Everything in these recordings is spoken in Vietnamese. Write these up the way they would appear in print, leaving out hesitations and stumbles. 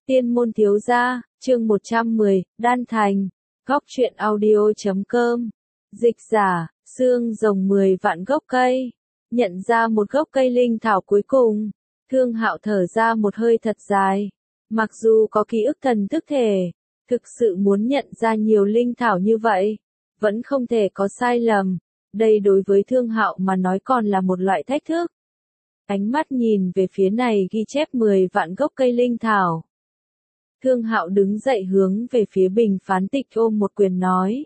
Tiên môn thiếu gia, chương 110, đan thành, góc truyện audio.com. Dịch giả, xương rồng 10 vạn gốc cây. Nhận ra một gốc cây linh thảo cuối cùng, Thương Hạo thở ra một hơi thật dài. Mặc dù có ký ức thần thức thể, thực sự muốn nhận ra nhiều linh thảo như vậy, vẫn không thể có sai lầm. Đây đối với Thương Hạo mà nói còn là một loại thách thức. Ánh mắt nhìn về phía này ghi chép 10 vạn gốc cây linh thảo. Thương Hạo đứng dậy hướng về phía bình phán tịch ôm một quyền nói.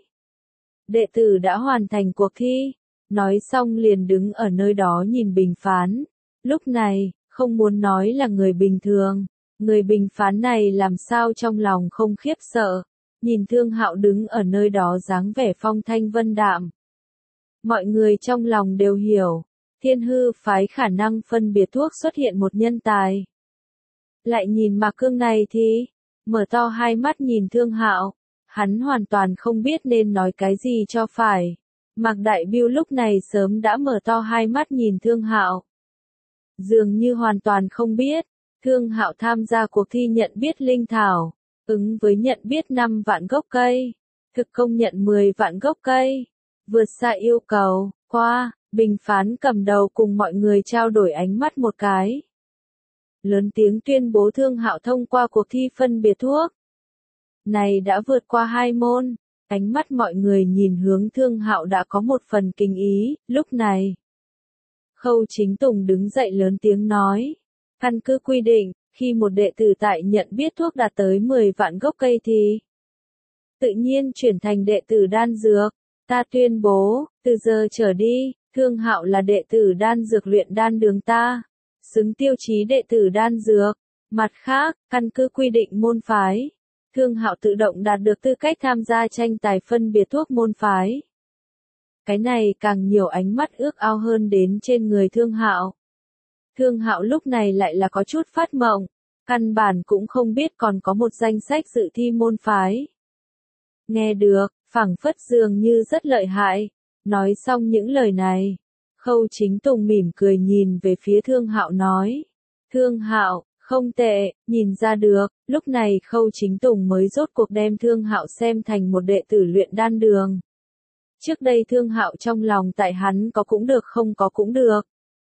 Đệ tử đã hoàn thành cuộc thi. Nói xong liền đứng ở nơi đó nhìn bình phán. Lúc này, không muốn nói là người bình thường. Người bình phán này làm sao trong lòng không khiếp sợ. Nhìn Thương Hạo đứng ở nơi đó dáng vẻ phong thanh vân đạm. Mọi người trong lòng đều hiểu. Thiên hư phái khả năng phân biệt thuốc xuất hiện một nhân tài. Lại nhìn Mạc Cương này thì, mở to hai mắt nhìn Thương Hạo, hắn hoàn toàn không biết nên nói cái gì cho phải. Mạc Đại Biêu lúc này sớm đã mở to hai mắt nhìn Thương Hạo. Dường như hoàn toàn không biết, Thương Hạo tham gia cuộc thi nhận biết linh thảo, ứng với nhận biết 5 vạn gốc cây, thực công nhận 10 vạn gốc cây, vượt xa yêu cầu, qua. Bình phán cầm đầu cùng mọi người trao đổi ánh mắt một cái. Lớn tiếng tuyên bố Thương Hạo thông qua cuộc thi phân biệt thuốc. Này đã vượt qua 2 môn, ánh mắt mọi người nhìn hướng Thương Hạo đã có một phần kinh ý, lúc này. Khâu Chính Tùng đứng dậy lớn tiếng nói. Căn cứ quy định, khi một đệ tử tại nhận biết thuốc đạt tới 10 vạn gốc cây thì tự nhiên chuyển thành đệ tử đan dược. Ta tuyên bố, từ giờ trở đi, Thương Hạo là đệ tử đan dược luyện đan đường ta, xứng tiêu chí đệ tử đan dược. Mặt khác, căn cứ quy định môn phái, Thương Hạo tự động đạt được tư cách tham gia tranh tài phân biệt thuốc môn phái. Cái này càng nhiều ánh mắt ước ao hơn đến trên người Thương Hạo. Thương Hạo lúc này lại là có chút phát mộng, căn bản cũng không biết còn có một danh sách dự thi môn phái. Nghe được, phảng phất dường như rất lợi hại. Nói xong những lời này, Khâu Chính Tùng mỉm cười nhìn về phía Thương Hạo nói. Thương Hạo, không tệ, nhìn ra được, lúc này Khâu Chính Tùng mới rốt cuộc đem Thương Hạo xem thành một đệ tử luyện đan đường. Trước đây Thương Hạo trong lòng tại hắn có cũng được không có cũng được.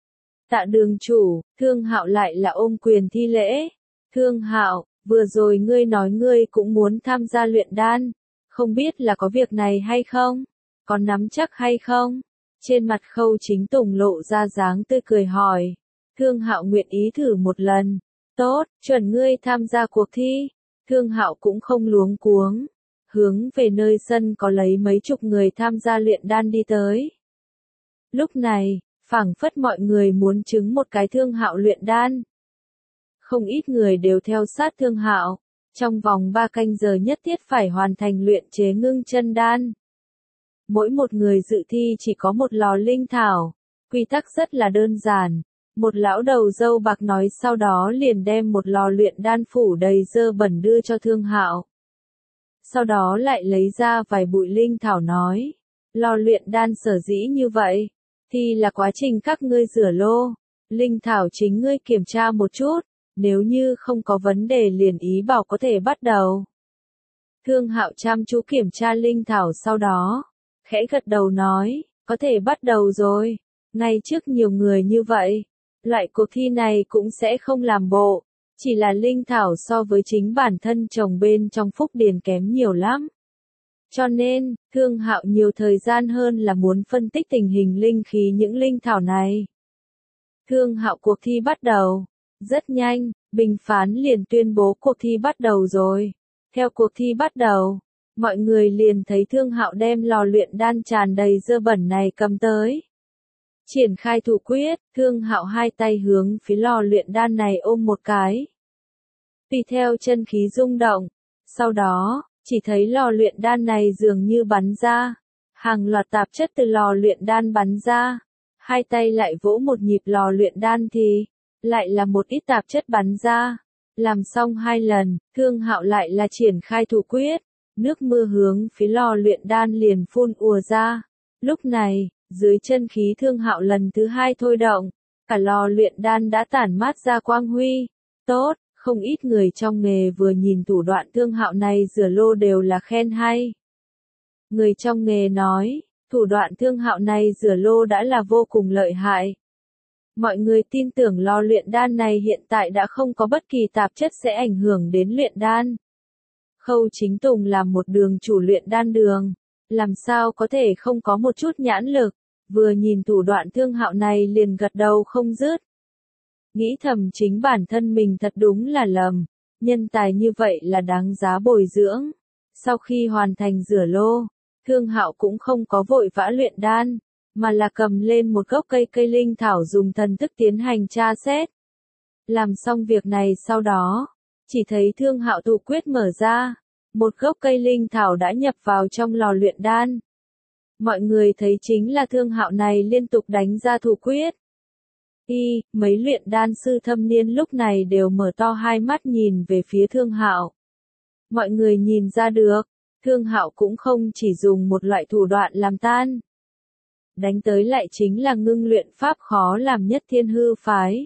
Tạ đường chủ, Thương Hạo lại là ôm quyền thi lễ. Thương Hạo, vừa rồi ngươi nói ngươi cũng muốn tham gia luyện đan, không biết là có việc này hay không? Có nắm chắc hay không? Trên mặt Khâu Chính Tùng lộ ra dáng tươi cười hỏi. Thương Hạo nguyện ý thử một lần. Tốt, chuẩn ngươi tham gia cuộc thi. Thương Hạo cũng không luống cuống. Hướng về nơi sân có lấy mấy chục người tham gia luyện đan đi tới. Lúc này, phảng phất mọi người muốn chứng một cái Thương Hạo luyện đan. Không ít người đều theo sát Thương Hạo. Trong vòng 3 canh giờ nhất thiết phải hoàn thành luyện chế ngưng chân đan. Mỗi một người dự thi chỉ có một lò linh thảo, quy tắc rất là đơn giản. Một lão đầu râu bạc nói sau đó liền đem một lò luyện đan phủ đầy dơ bẩn đưa cho Thương Hạo. Sau đó lại lấy ra vài bụi linh thảo nói, lò luyện đan sở dĩ như vậy, thì là quá trình các ngươi rửa lô, linh thảo chính ngươi kiểm tra một chút, nếu như không có vấn đề liền ý bảo có thể bắt đầu. Thương Hạo chăm chú kiểm tra linh thảo sau đó. Khẽ gật đầu nói, có thể bắt đầu rồi. Ngay trước nhiều người như vậy, loại cuộc thi này cũng sẽ không làm bộ, chỉ là linh thảo so với chính bản thân trồng bên trong phúc điền kém nhiều lắm. Cho nên, Thương Hạo nhiều thời gian hơn là muốn phân tích tình hình linh khí những linh thảo này. Thương Hạo cuộc thi bắt đầu. Rất nhanh, bình phán liền tuyên bố cuộc thi bắt đầu rồi. Theo cuộc thi bắt đầu, mọi người liền thấy Thương Hạo đem lò luyện đan tràn đầy dơ bẩn này cầm tới. Triển khai thủ quyết, Thương Hạo hai tay hướng phía lò luyện đan này ôm một cái. Tùy theo chân khí rung động, sau đó, chỉ thấy lò luyện đan này dường như bắn ra. Hàng loạt tạp chất từ lò luyện đan bắn ra. Hai tay lại vỗ một nhịp lò luyện đan thì, lại là một ít tạp chất bắn ra. Làm xong 2 lần, Thương Hạo lại là triển khai thủ quyết. Nước mưa hướng phía lò luyện đan liền phun ùa ra. Lúc này, dưới chân khí Thương Hạo lần thứ 2 thôi động, cả lò luyện đan đã tản mát ra quang huy. Tốt, Không ít người trong nghề vừa nhìn thủ đoạn Thương Hạo này rửa lô đều là khen hay. Người trong nghề nói, thủ đoạn Thương Hạo này rửa lô đã là vô cùng lợi hại. Mọi người tin tưởng lò luyện đan này hiện tại đã không có bất kỳ tạp chất sẽ ảnh hưởng đến luyện đan. Khâu Chính Tùng làm một đường chủ luyện đan đường, làm sao có thể không có một chút nhãn lực, vừa nhìn thủ đoạn Thương Hạo này liền gật đầu không dứt. Nghĩ thầm chính bản thân mình thật đúng là lầm, nhân tài như vậy là đáng giá bồi dưỡng. Sau khi hoàn thành rửa lô, Thương Hạo cũng không có vội vã luyện đan, mà là cầm lên một gốc cây linh thảo dùng thần thức tiến hành tra xét. Làm xong việc này sau đó, chỉ thấy Thương Hạo thủ quyết mở ra, một gốc cây linh thảo đã nhập vào trong lò luyện đan. Mọi người thấy chính là Thương Hạo này liên tục đánh ra thủ quyết. Mấy luyện đan sư thâm niên lúc này đều mở to hai mắt nhìn về phía Thương Hạo. Mọi người nhìn ra được, Thương Hạo cũng không chỉ dùng một loại thủ đoạn làm tan. Đánh tới lại chính là ngưng luyện pháp khó làm nhất Thiên Hư phái.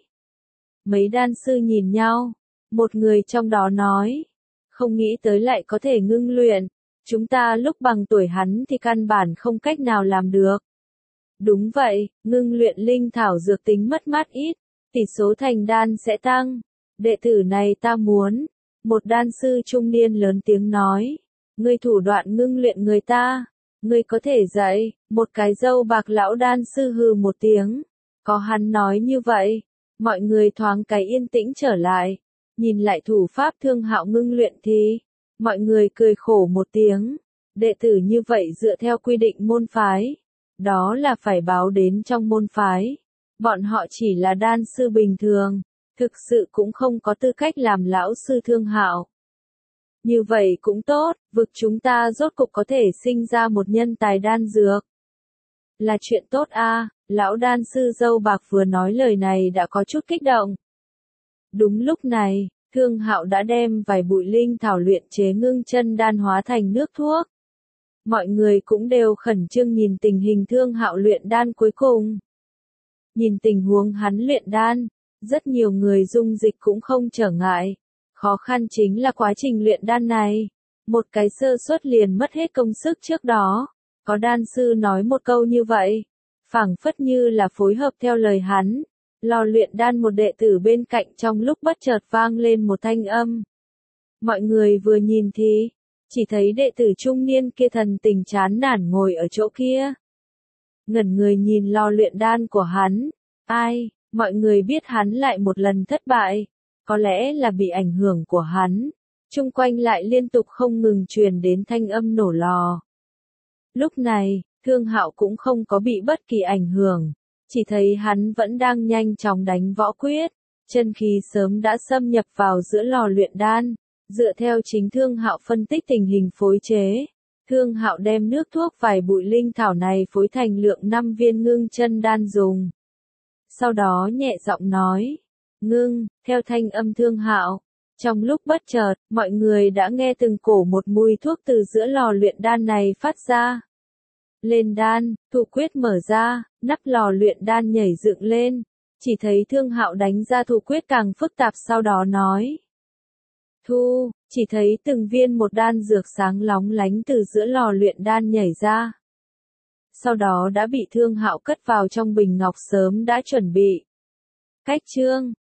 Mấy đan sư nhìn nhau, một người trong đó nói, không nghĩ tới lại có thể ngưng luyện, chúng ta lúc bằng tuổi hắn thì căn bản không cách nào làm được. Đúng vậy, ngưng luyện linh thảo dược tính mất mát ít, tỷ số thành đan sẽ tăng. Đệ tử này ta muốn. Một đan sư trung niên lớn tiếng nói. Ngươi thủ đoạn ngưng luyện người ta. Ngươi có thể dạy. Một cái râu bạc lão đan sư hừ một tiếng. Có hắn nói như vậy. Mọi người thoáng cái yên tĩnh trở lại. Nhìn lại thủ pháp Thương Hạo ngưng luyện thì. Mọi người cười khổ một tiếng. Đệ tử như vậy dựa theo quy định môn phái. Đó là phải báo đến trong môn phái. Bọn họ chỉ là đan sư bình thường, thực sự cũng không có tư cách làm lão sư Thương Hạo. Như vậy cũng tốt, vực chúng ta rốt cục có thể sinh ra một nhân tài đan dược. Là chuyện tốt a. Lão đan sư râu bạc vừa nói lời này đã có chút kích động. Đúng lúc này, Thương Hạo đã đem vài bụi linh thảo luyện chế ngưng chân đan hóa thành nước thuốc. Mọi người cũng đều khẩn trương nhìn tình hình Thương Hạo luyện đan cuối cùng. Nhìn tình huống hắn luyện đan, rất nhiều người dung dịch cũng không trở ngại. Khó khăn chính là quá trình luyện đan này. Một cái sơ suất liền mất hết công sức trước đó. Có đan sư nói một câu như vậy. Phảng phất như là phối hợp theo lời hắn. Lò luyện đan một đệ tử bên cạnh trong lúc bất chợt vang lên một thanh âm. Mọi người vừa nhìn thì chỉ thấy đệ tử trung niên kia thần tình chán nản ngồi ở chỗ kia. Ngẩn người nhìn lò luyện đan của hắn. Ai, mọi người biết hắn lại một lần thất bại. Có lẽ là bị ảnh hưởng của hắn. Chung quanh lại liên tục không ngừng truyền đến thanh âm nổ lò. Lúc này, Thương Hạo cũng không có bị bất kỳ ảnh hưởng. Chỉ thấy hắn vẫn đang nhanh chóng đánh võ quyết. Chân khí sớm đã xâm nhập vào giữa lò luyện đan. Dựa theo chính Thương Hạo phân tích tình hình phối chế, Thương Hạo đem nước thuốc vài bụi linh thảo này phối thành lượng 5 viên ngưng chân đan dùng. Sau đó nhẹ giọng nói, ngưng, theo thanh âm Thương Hạo. Trong lúc bất chợt, mọi người đã nghe từng cổ một mùi thuốc từ giữa lò luyện đan này phát ra. Lên đan, thủ quyết mở ra, nắp lò luyện đan nhảy dựng lên. Chỉ thấy Thương Hạo đánh ra thủ quyết càng phức tạp sau đó nói. Thu, chỉ thấy từng viên một đan dược sáng lóng lánh từ giữa lò luyện đan nhảy ra. Sau đó đã bị Thương Hạo cất vào trong bình ngọc sớm đã chuẩn bị. Cách chương